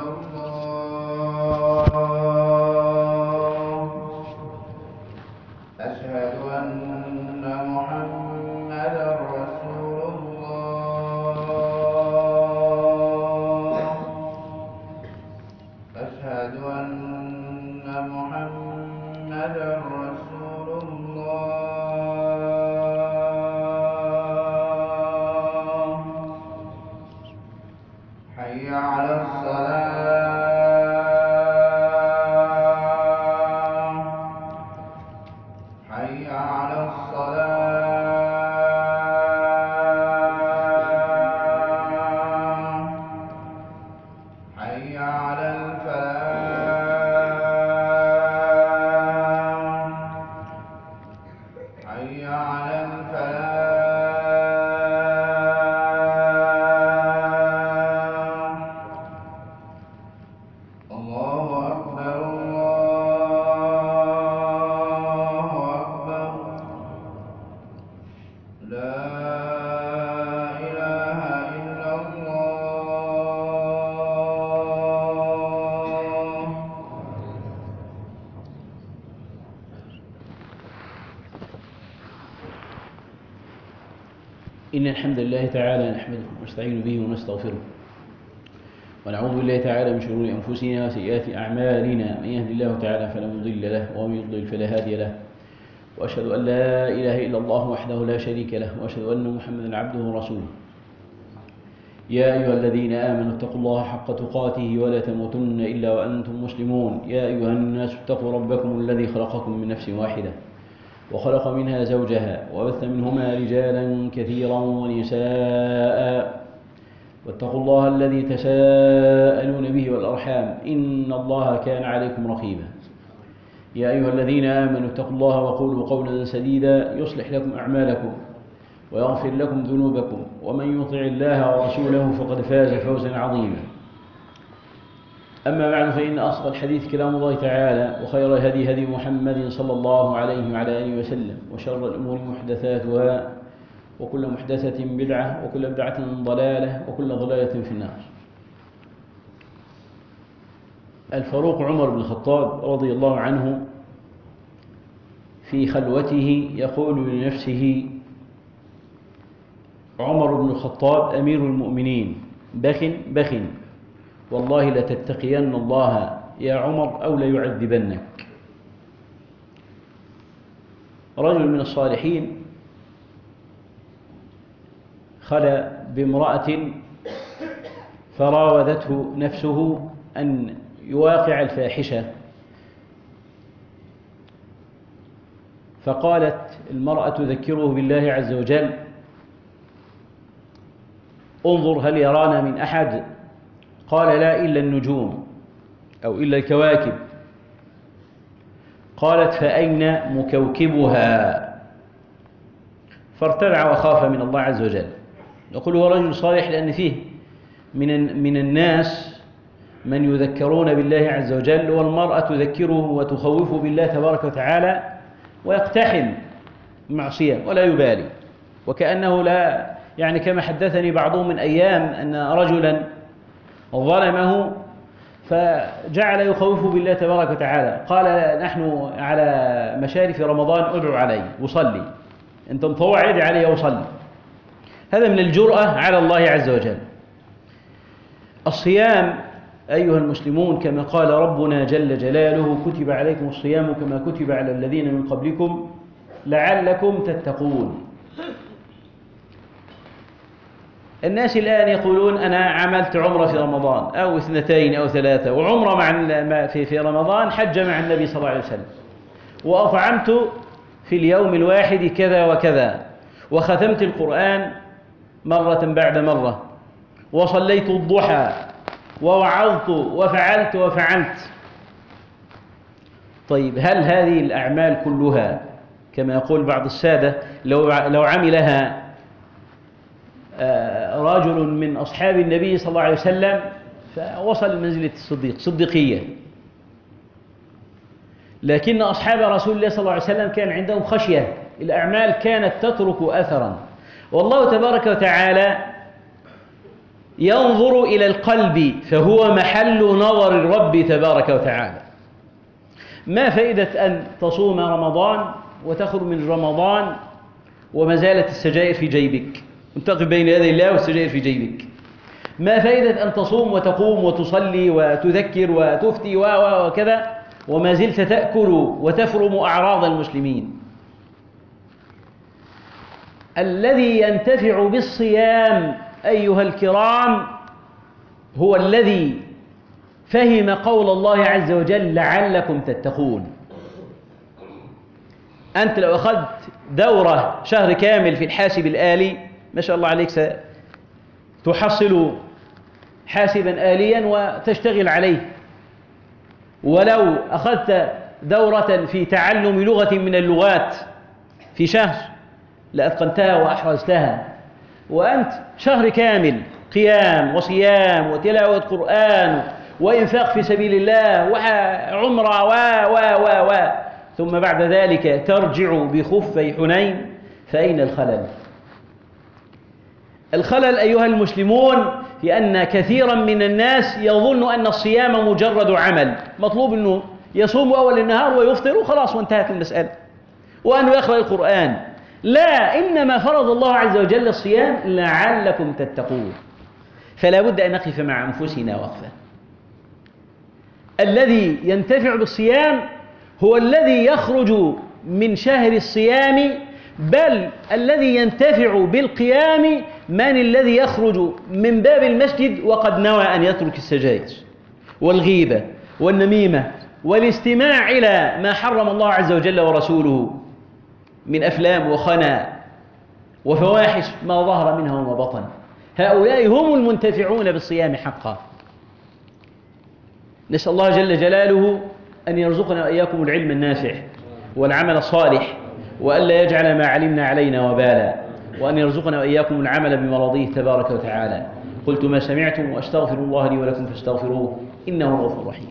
إن الحمد لله تعالى نحمده ونستعين به ونستغفره ونعوذ بالله تعالى من شرور أنفسنا وسيئات أعمالنا. من يهد الله تعالى فلا مضل له ومن يضلل فلا هادي له، وأشهد أن لا إله إلا الله وحده لا شريك له، وأشهد أن محمدا عبده ورسوله. يا أيها الذين آمنوا اتقوا الله حق تقاته ولا تموتن إلا وأنتم مسلمون. يا أيها الناس اتقوا ربكم الذي خلقكم من نفس واحدة وخلق منها زوجها وبث منهما رجالا كثيرا ونساء، واتقوا الله الذي تساءلون به والأرحام إن الله كان عليكم رقيبا. يا أيها الذين آمنوا اتقوا الله وقولوا قولا سديدا يصلح لكم أعمالكم ويغفر لكم ذنوبكم، ومن يطع الله ورسوله فقد فاز فوزا عظيما. أما بعد، فإن أصدق الحديث كلام الله تعالى، وخير الهدي هدي محمد صلى الله عليه وعلى آله وسلم، وشر الأمور محدثاتها، وكل محدثة بدعة، وكل بدعة ضلالة، وكل ضلالة في النار. الفاروق عمر بن الخطاب رضي الله عنه في خلوته يقول لنفسه: عمر بن الخطاب أمير المؤمنين، بخ والله لتتقين الله يا عمر أو ليعذبنك. رجل من الصالحين خلى بامرأة فراودته نفسه أن يواقع الفاحشة، فقالت المرأة تذكره بالله عز وجل: انظر هل يرانا من أحد؟ قال: لا، إلا النجوم أو إلا الكواكب. قالت: فأين مكوكبها؟ فارتدع وخاف من الله عز وجل. يقول هو رجل صالح لأن فيه من الناس من يذكرون بالله عز وجل، والمرأة تذكره وتخوفه بالله تبارك وتعالى ويقتحم معصية ولا يبالي، وكأنه لا، يعني كما حدثني بعضهم من أيام أن رجلا ظلمه فجعل يخوفه بالله تبارك وتعالى، قال: نحن على مشارف رمضان ادعو علي وصلي، أنت مطوع ادعي علي وصلي. هذا من الجرأة على الله عز وجل. الصيام أيها المسلمون كما قال ربنا جل جلاله: كتب عليكم الصيام كما كتب على الذين من قبلكم لعلكم تتقون. الناس الآن يقولون: أنا عملت عمرة في رمضان أو 2 أو 3، وعمرة في رمضان حج مع النبي صلى الله عليه وسلم، وأطعمت في اليوم الواحد كذا وكذا، وختمت القرآن مرة بعد مرة، وصليت الضحى، ووعظت، وفعلت وفعلت. طيب، هل هذه الأعمال كلها كما يقول بعض السادة لو عملها رجل من أصحاب النبي صلى الله عليه وسلم فوصل لمنزلة صديقية، لكن أصحاب رسول الله صلى الله عليه وسلم كان عندهم خشية، الأعمال كانت تترك أثرا. والله تبارك وتعالى ينظر إلى القلب فهو محل نظر الرب تبارك وتعالى. ما فائدة أن تصوم رمضان وتخرج من رمضان وما زالت السجائر في جيبك، وتقف بين يدي الله والسجائر في جيبك؟ ما فائدة أن تصوم وتقوم وتصلي وتذكر وتفتي وكذا وما زلت تأكل وتفرم أعراض المسلمين؟ الذي ينتفع بالصيام أيها الكرام هو الذي فهم قول الله عز وجل لعلكم تتقون. أنت لو أخذت دورة شهر كامل في الحاسب الآلي ما شاء الله عليك ستحصل حاسبا آليا وتشتغل عليه، ولو أخذت دورة في تعلم لغة من اللغات في شهر لأتقنتها وأحرزتها. وأنت شهر كامل قيام وصيام وتلاوة قرآن وإنفاق في سبيل الله وعمرة و ثم بعد ذلك ترجع بخفي حنين، فأين الخلل؟ الخلل أيها المسلمون في أن كثيرا من الناس يظن أن الصيام مجرد عمل، مطلوب أنه يصوم أول النهار ويفطر وخلاص وانتهت المسألة، وأنه يقرأ القرآن. لا، إنما فرض الله عز وجل الصيام لعلكم تتقون. فلا بد أن نقف مع أنفسنا وقفة. الذي ينتفع بالصيام هو الذي يخرج من شهر الصيام، بل الذي ينتفع بالقيام من الذي يخرج من باب المسجد وقد نوى أن يترك السجائر والغيبة والنميمة والاستماع إلى ما حرم الله عز وجل ورسوله من أفلام وخنا وفواحش ما ظهر منها وما بطن. هؤلاء هم المنتفعون بالصيام حقا. نسأل الله جل جلاله أن يرزقنا وإياكم العلم النافع والعمل الصالح، وألا يجعل ما علمنا علينا وبالا، وأن يرزقنا وإياكم العمل بمراضيه تبارك وتعالى. قلت ما سمعتم وأستغفر الله لي ولكم فاستغفروه إنه هو الغفور الرحيم.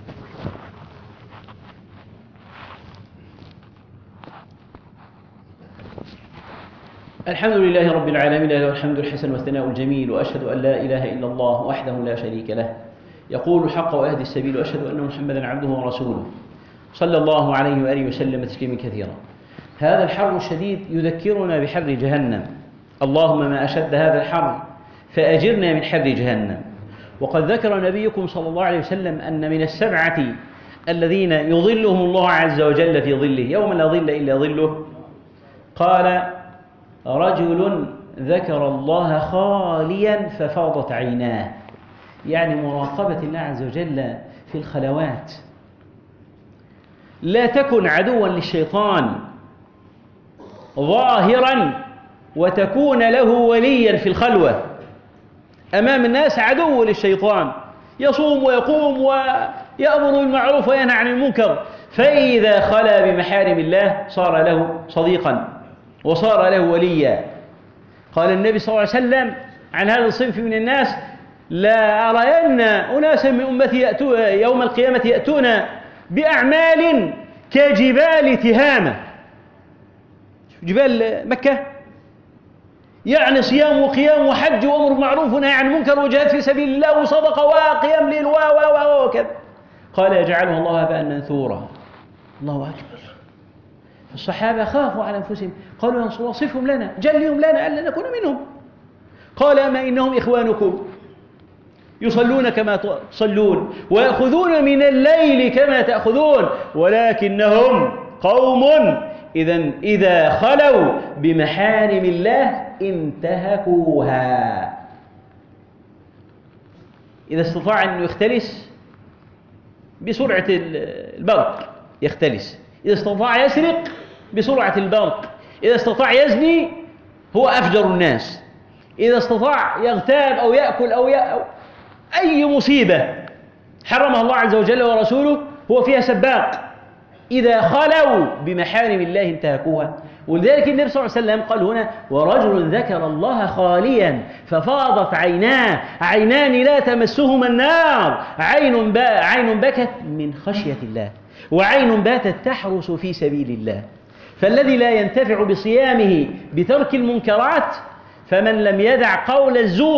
الحمد لله رب العالمين، له الحمد الحسن والثناء الجميل، وأشهد أن لا إله إلا الله وحده لا شريك له يقول الحق ويهدي السبيل، وأشهد أن محمدا عبده ورسوله صلى الله عليه وآله وسلم تسليما كثيرا. هذا الحر الشديد يذكرنا بحر جهنم، اللهم ما أشد هذا الحر فأجرنا من حر جهنم. وقد ذكر نبيكم صلى الله عليه وسلم أن من السبعة الذين يظلهم الله عز وجل في ظله يوم لا ظل إلا ظله، قال رجل ذكر الله خاليا ففاضت عيناه، يعني مراقبة الله عز وجل في الخلوات. لا تكن عدوا للشيطان ظاهرا وتكون له وليا في الخلوة. أمام الناس عدو للشيطان، يصوم ويقوم ويأمر بالمعروف وينهى عن المنكر، فإذا خلا بمحارم الله صار له صديقا وصار له وليا. قال النبي صلى الله عليه وسلم عن هذا الصنف من الناس: لا أرين أناسا من أمتي يوم القيامة يأتون بأعمال كجبال تهامة. جبال مكة، يعني صيام وقيام وحج وأمر بالمعروف ونهي عن المنكر وجهاد في سبيل الله وصدقة وقيام ليل وكذا. قال يجعله الله هباء منثورا. الله أكبر. الصحابة خافوا على أنفسهم، قالوا يا رسول الله صفهم لنا، جلهم لنا ألا نكون منهم. قال أما إنهم إخوانكم يصلون كما تصلون ويأخذون من الليل كما تأخذون، ولكنهم قوم إذا خلوا بمحارم الله انتهكوها. إذا استطاع أن يختلس بسرعة البرق يختلس، إذا استطاع يسرق بسرعة البرق، إذا استطاع يزني هو أفجر الناس، إذا استطاع يغتاب أو يأكل أو أي مصيبة حرمها الله عز وجل ورسوله هو فيها سباق. إذا خلوا بمحارم الله انتهكوها. ولذلك النبي صلى الله عليه وسلم قال هنا: ورجل ذكر الله خاليا ففاضت عيناه، عينان لا تمسهما النار، عين بكت من خشية الله، وعين باتت تحرس في سبيل الله. فالذي لا ينتفع بصيامه بترك المنكرات، فمن لم يدع قول الزور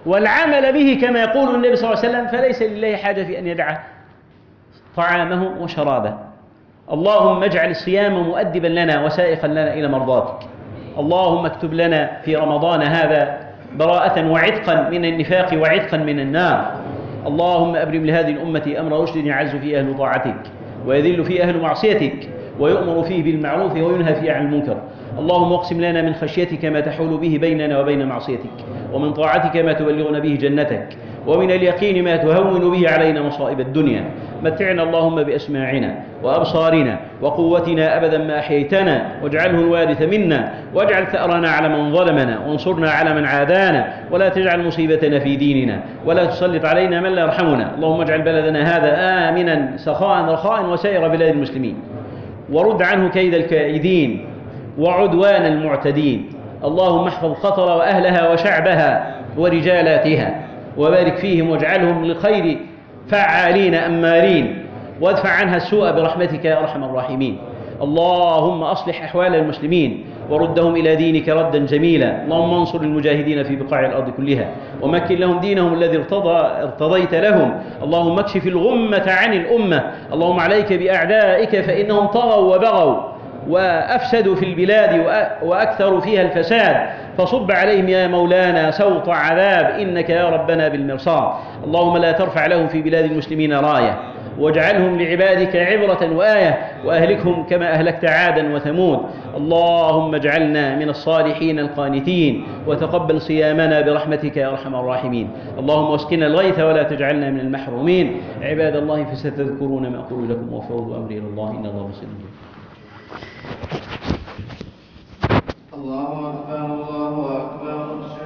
والعمل به كما يقول النبي صلى الله عليه وسلم، فليس لله حاجة في أن يدع طعامه وشرابه. اللهم اجعل الصيام مؤدبا لنا وسائقا لنا إلى مرضاتك. اللهم اكتب لنا في رمضان هذا براءة وعتقا من النفاق وعتقا من النار. اللهم أبرم لهذه الأمة أمر رشد يعز فيه أهل طاعتك ويذل فيه أهل معصيتك ويؤمر فيه بالمعروف وينهى فيه عن المنكر. اللهم اقسم لنا من خشيتك ما تحول به بيننا وبين معصيتك، ومن طاعتك ما تبلغنا به جنتك، ومن اليقين ما تهون به علينا مصائب الدنيا. متعنا اللهم بأسماعنا وأبصارنا وقوتنا أبدا ما أحييتنا، واجعله الوارث منا، واجعل ثأرنا على من ظلمنا، وانصرنا على من عادانا، ولا تجعل مصيبتنا في ديننا، ولا تسلط علينا من لا يرحمنا. اللهم اجعل بلدنا هذا آمنا سخاء رخاء وسائر بلاد المسلمين، ورد عنه كيد الكائدين وعدوان المعتدين. اللهم احفظ قطر وأهلها وشعبها ورجالاتها، وبارك فيهم واجعلهم للخير فعالين أمارين، وادفع عنها السوء برحمتك يا أرحم الراحمين. اللهم أصلح أحوال المسلمين وردهم إلى دينك ردا جميلا. اللهم انصر المجاهدين في بقاع الأرض كلها، ومكن لهم دينهم الذي ارتضيت لهم. اللهم اكشف الغمة عن الأمة. اللهم عليك بأعدائك فإنهم طغوا وبغوا وأفسدوا في البلاد وأكثروا فيها الفساد، فصب عليهم يا مولانا سوط عذاب، إنك يا ربنا بالمرصاد. اللهم لا ترفع لهم في بلاد المسلمين راية، واجعلهم لعبادك عبرة وآية، وأهلكهم كما أهلكت عادا وثمود. اللهم اجعلنا من الصالحين القانتين، وتقبل صيامنا برحمتك يا أرحم الراحمين. اللهم اسقنا الغيث ولا تجعلنا من المحرومين. عباد الله فستذكرون ما أقول لكم، وفوضوا أمري إلى الله، إن الله بصير. الله أكبر.